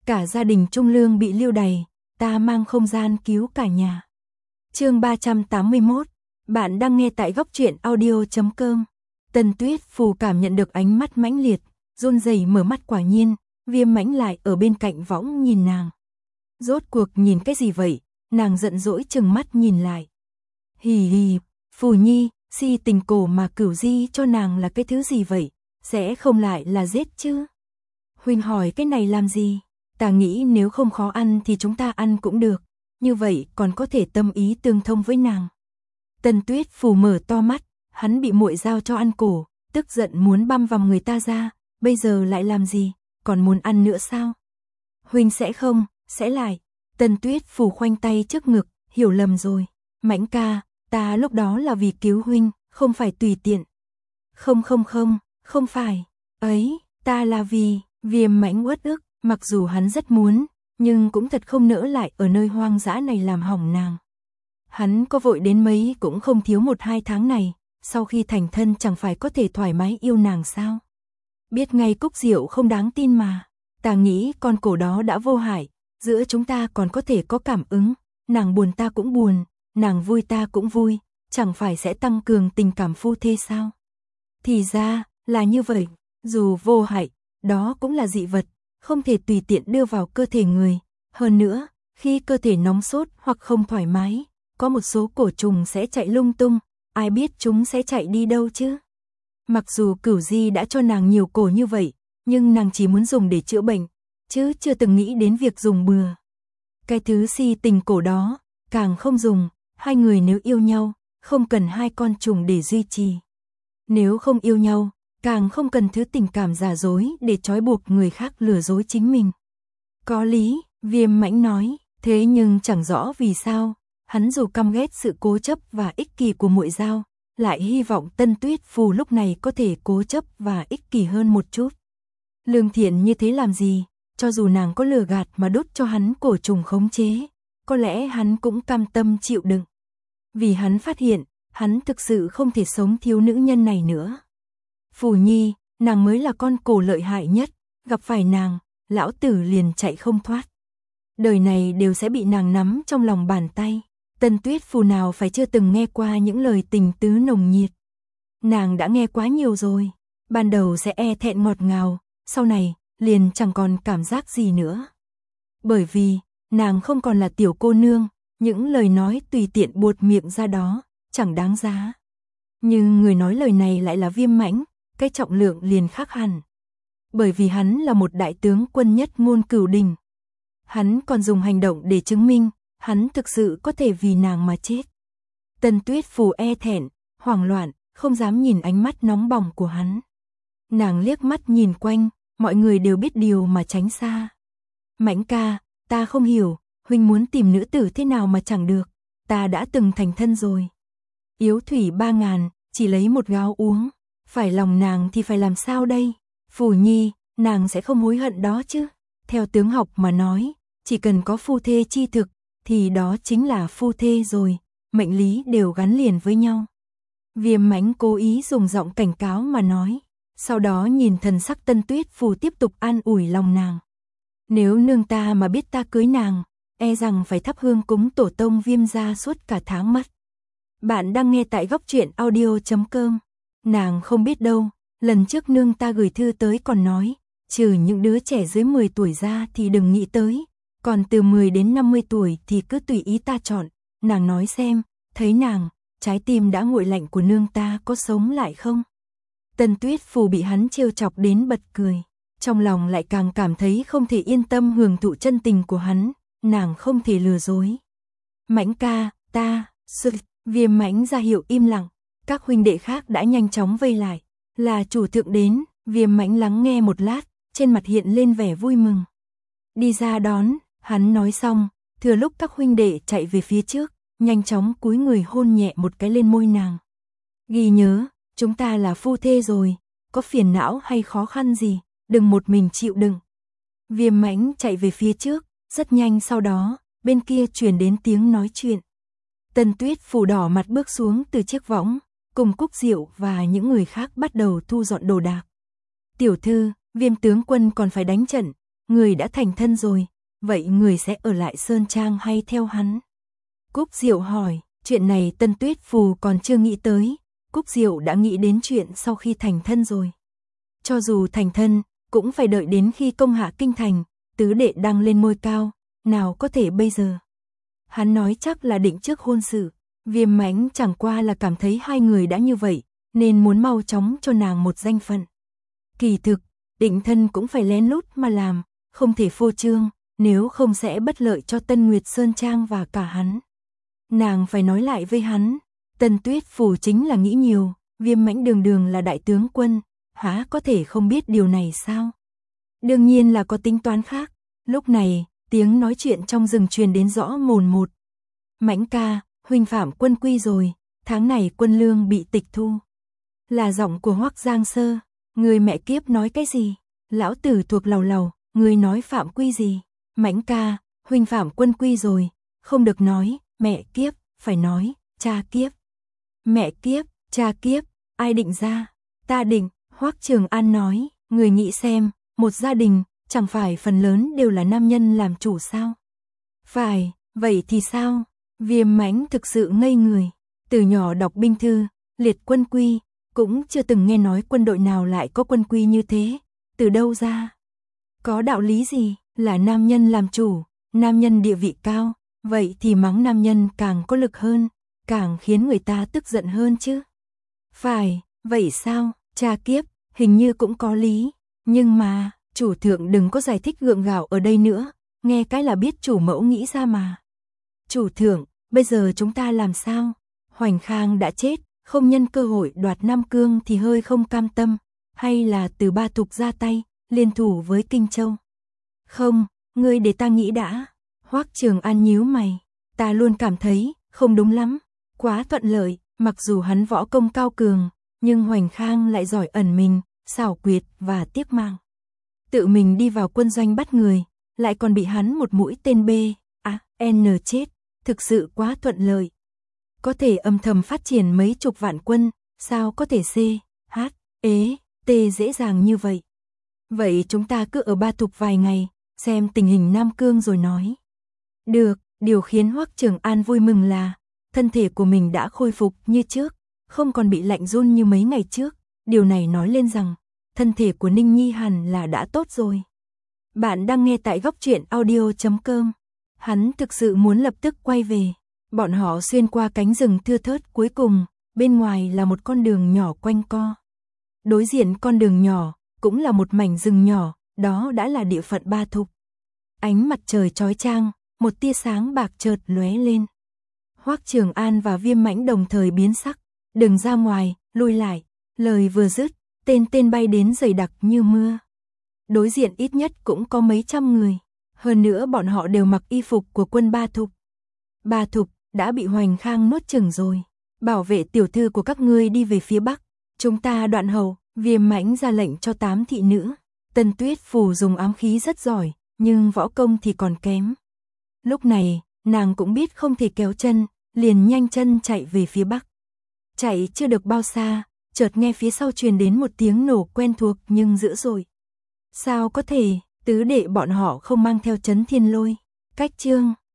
cả gia đình Trung Lương bị lưu đày, ta mang không gian cứu cả nhà. Chương 381, bạn đang nghe tại góc truyện audio.com. Tần Tuyết Phù cảm nhận được ánh mắt mãnh liệt, run rẩy mở mắt, quả nhiên, Viêm Mãnh lại ở bên cạnh võng nhìn nàng. Rốt cuộc nhìn cái gì vậy? Nàng giận dỗi trừng mắt nhìn lại. Hì hì, Phù Nhi, si tình cổ mà Cửu Di cho nàng là cái thứ gì vậy? Sẽ không lại là giết chứ? Huynh hỏi cái này làm gì? Ta nghĩ nếu không khó ăn thì chúng ta ăn cũng được, như vậy còn có thể tâm ý tương thông với nàng. Tần Tuyết Phù mở to mắt, hắn bị muội giao cho ăn cổ, tức giận muốn băm vằm người ta ra, bây giờ lại làm gì, còn muốn ăn nữa sao? Huynh sẽ không, sẽ lại. Tần Tuyết Phù khoanh tay trước ngực, hiểu lầm rồi. Mãnh ca, ta lúc đó là vì cứu huynh, không phải tùy tiện. Không phải. Ấy, ta là vì, Viêm Mãnh uất ức, mặc dù hắn rất muốn, nhưng cũng thật không nỡ lại ở nơi hoang dã này làm hỏng nàng. Hắn có vội đến mấy cũng không thiếu 1-2 tháng này, sau khi thành thân chẳng phải có thể thoải mái yêu nàng sao? Biết ngay Cúc Diệu không đáng tin mà, ta nghĩ con cổ đó đã vô hại, giữa chúng ta còn có thể có cảm ứng, nàng buồn ta cũng buồn, nàng vui ta cũng vui, chẳng phải sẽ tăng cường tình cảm phu thê sao? Thì ra, là như vậy, dù vô hại, đó cũng là dị vật, không thể tùy tiện đưa vào cơ thể người, hơn nữa, khi cơ thể nóng sốt hoặc không thoải mái, có một số cổ trùng sẽ chạy lung tung, ai biết chúng sẽ chạy đi đâu chứ? Mặc dù Cửu Di đã cho nàng nhiều cổ như vậy, nhưng nàng chỉ muốn dùng để chữa bệnh, chứ chưa từng nghĩ đến việc dùng bừa. Cái thứ si tình cổ đó, càng không dùng, hai người nếu yêu nhau, không cần hai con trùng để duy trì. Nếu không yêu nhau, càng không cần thứ tình cảm giả dối để trói buộc người khác lừa dối chính mình. Có lý, Viêm Mãnh nói, thế nhưng chẳng rõ vì sao, hắn dù căm ghét sự cố chấp và ích kỷ của muội giao, lại hy vọng Tần Tuyết Phù lúc này có thể cố chấp và ích kỷ hơn một chút. Lương thiện như thế làm gì, cho dù nàng có lừa gạt mà đốt cho hắn cổ trùng khống chế, có lẽ hắn cũng cam tâm chịu đựng. Vì hắn phát hiện, hắn thực sự không thể sống thiếu nữ nhân này nữa. Phù Nhi, nàng mới là con cổ lợi hại nhất, gặp phải nàng, lão tử liền chạy không thoát. Đời này đều sẽ bị nàng nắm trong lòng bàn tay. Tần Tuyết Phù nào phải chưa từng nghe qua những lời tình tứ nồng nhiệt. Nàng đã nghe quá nhiều rồi, ban đầu sẽ e thẹn ngọt ngào, sau này, liền chẳng còn cảm giác gì nữa. Bởi vì, nàng không còn là tiểu cô nương, những lời nói tùy tiện buột miệng ra đó, chẳng đáng giá. Nhưng người nói lời này lại là Viêm Mãnh, cái trọng lượng liền khác hẳn. Bởi vì hắn là một đại tướng quân nhất ngôn cửu đình. Hắn còn dùng hành động để chứng minh, hắn thực sự có thể vì nàng mà chết. Tần Tuyết Phù e thẹn, hoảng loạn, không dám nhìn ánh mắt nóng bỏng của hắn. Nàng liếc mắt nhìn quanh, mọi người đều biết điều mà tránh xa. Mãnh ca, ta không hiểu, huynh muốn tìm nữ tử thế nào mà chẳng được, ta đã từng thành thân rồi. Yếu thủy 3000, chỉ lấy một gáo uống, phải lòng nàng thì phải làm sao đây? Phù Nhi, nàng sẽ không hối hận đó chứ? Theo tướng học mà nói, chỉ cần có phu thê chi thực, thì đó chính là phu thê rồi, mệnh lý đều gắn liền với nhau. Viêm Mãnh cố ý dùng giọng cảnh cáo mà nói, sau đó nhìn thần sắc Tần Tuyết Phù tiếp tục an ủi lòng nàng. Nếu nương ta mà biết ta cưới nàng, e rằng phải thắp hương cúng tổ tông Viêm gia suốt cả tháng mất. Bạn đang nghe tại góc truyện audio.com. Nàng không biết đâu, lần trước nương ta gửi thư tới còn nói, trừ những đứa trẻ dưới 10 tuổi ra thì đừng nghĩ tới, còn từ 10 đến 50 tuổi thì cứ tùy ý ta chọn. Nàng nói xem, thấy nàng, trái tim đã nguội lạnh của nương ta có sống lại không? Tần Tuyết Phù bị hắn trêu chọc đến bật cười, trong lòng lại càng cảm thấy không thể yên tâm hưởng thụ chân tình của hắn, nàng không thể lừa dối. Mãnh ca, ta, Viêm Mãnh ra hiệu im lặng, các huynh đệ khác đã nhanh chóng vây lại, là chủ thượng đến. Viêm Mãnh lắng nghe một lát, trên mặt hiện lên vẻ vui mừng. Đi ra đón, hắn nói xong, thừa lúc các huynh đệ chạy về phía trước, nhanh chóng cúi người hôn nhẹ một cái lên môi nàng. Ghi nhớ, chúng ta là phu thê rồi, có phiền não hay khó khăn gì, đừng một mình chịu đựng. Viêm Mãnh chạy về phía trước, rất nhanh sau đó, bên kia truyền đến tiếng nói chuyện. Tần Tuyết Phù đỏ mặt bước xuống từ chiếc võng, cùng Cúc Diệu và những người khác bắt đầu thu dọn đồ đạc. Tiểu thư, Viêm tướng quân còn phải đánh trận, người đã thành thân rồi, vậy người sẽ ở lại Sơn Trang hay theo hắn? Cúc Diệu hỏi, chuyện này Tân Tuyết Phù còn chưa nghĩ tới, Cúc Diệu đã nghĩ đến chuyện sau khi thành thân rồi. Cho dù thành thân, cũng phải đợi đến khi công hạ kinh thành, tứ đệ đang lên ngôi cao, nào có thể bây giờ. Hắn nói chắc là định trước hôn sự, Viêm Mãnh chẳng qua là cảm thấy hai người đã như vậy, nên muốn mau chóng cho nàng một danh phận. Kỳ thực, định thân cũng phải lén lút mà làm, không thể phô trương, nếu không sẽ bất lợi cho Tân Nguyệt Sơn Trang và cả hắn. Nàng phải nói lại với hắn, Tân Tuyết Phù chính là nghĩ nhiều, Viêm Mãnh đường đường là đại tướng quân, há có thể không biết điều này sao? Đương nhiên là có tính toán khác. Lúc này, tiếng nói chuyện trong rừng truyền đến rõ mồn một. Mãnh ca, huynh phạm quân quy rồi, tháng này quân lương bị tịch thu. Là giọng của Hoắc Giang Sơ, người mẹ kiếp nói cái gì? Lão tử thuộc lầu lầu, người nói phạm quy gì? Mãnh ca, huynh phạm quân quy rồi, không được nói, mẹ kiếp, phải nói, cha kiếp. Mẹ kiếp, cha kiếp, ai định ra? Ta định, Hoắc Trường An nói, người nghĩ xem, một gia đình, chẳng phải phần lớn đều là nam nhân làm chủ sao? Phải, vậy thì sao? Viêm Mãnh thực sự ngây người, từ nhỏ đọc binh thư, liệt quân quy, cũng chưa từng nghe nói quân đội nào lại có quân quy như thế, từ đâu ra? Có đạo lý gì, là nam nhân làm chủ, nam nhân địa vị cao, vậy thì mắng nam nhân càng có lực hơn, càng khiến người ta tức giận hơn chứ. Phải, vậy sao, cha kiếp, hình như cũng có lý, nhưng mà, chủ thượng đừng có giải thích gượng gạo ở đây nữa, nghe cái là biết chủ mẫu nghĩ ra mà. Chủ thượng, bây giờ chúng ta làm sao? Hoành Khang đã chết, không nhân cơ hội đoạt Nam Cương thì hơi không cam tâm, hay là từ Ba Thục ra tay, liên thủ với Kinh Châu? Không, ngươi để ta nghĩ đã. Hoắc Trường An nhíu mày, ta luôn cảm thấy, không đúng lắm, quá thuận lợi, mặc dù hắn võ công cao cường, nhưng Hoành Khang lại giỏi ẩn mình, xảo quyệt và tiếc mang. Tự mình đi vào quân doanh bắt người, lại còn bị hắn một mũi tên B, N chết, thực sự quá thuận lợi. Có thể âm thầm phát triển mấy chục vạn quân, sao có thể C, H, E, T dễ dàng như vậy. Vậy chúng ta cứ ở Ba Thục vài ngày, xem tình hình Nam Cương rồi nói. Được, điều khiến Hoắc Trường An vui mừng là, thân thể của mình đã khôi phục như trước, không còn bị lạnh run như mấy ngày trước. Điều này nói lên rằng, thân thể của Ninh Nhi hẳn là đã tốt rồi. Bạn đang nghe tại Góc Truyện Audio.com. Hắn thực sự muốn lập tức quay về. Bọn họ xuyên qua cánh rừng thưa thớt cuối cùng, bên ngoài là một con đường nhỏ quanh co. Đối diện con đường nhỏ, cũng là một mảnh rừng nhỏ, đó đã là địa phận Ba Thục. Ánh mặt trời chói chang, một tia sáng bạc chợt lóe lên. Hoắc Trường An và Viêm Mãnh đồng thời biến sắc, đừng ra ngoài, lui lại. Lời vừa dứt, tên bay đến dày đặc như mưa. Đối diện ít nhất cũng có mấy trăm người, hơn nữa bọn họ đều mặc y phục của quân Ba Thục. Ba Thục đã bị Hoành Khang nuốt chửng rồi, bảo vệ tiểu thư của các ngươi đi về phía bắc, chúng ta đoạn hầu. Viêm Mãnh ra lệnh cho 8 thị nữ. Tân Tuyết Phù dùng ám khí rất giỏi, nhưng võ công thì còn kém. Lúc này, nàng cũng biết không thể kéo chân, liền nhanh chân chạy về phía bắc. Chạy chưa được bao xa, chợt nghe phía sau truyền đến một tiếng nổ quen thuộc nhưng dữ dội. Sao có thể, tứ đệ bọn họ không mang theo Chấn Thiên Lôi? Cách chương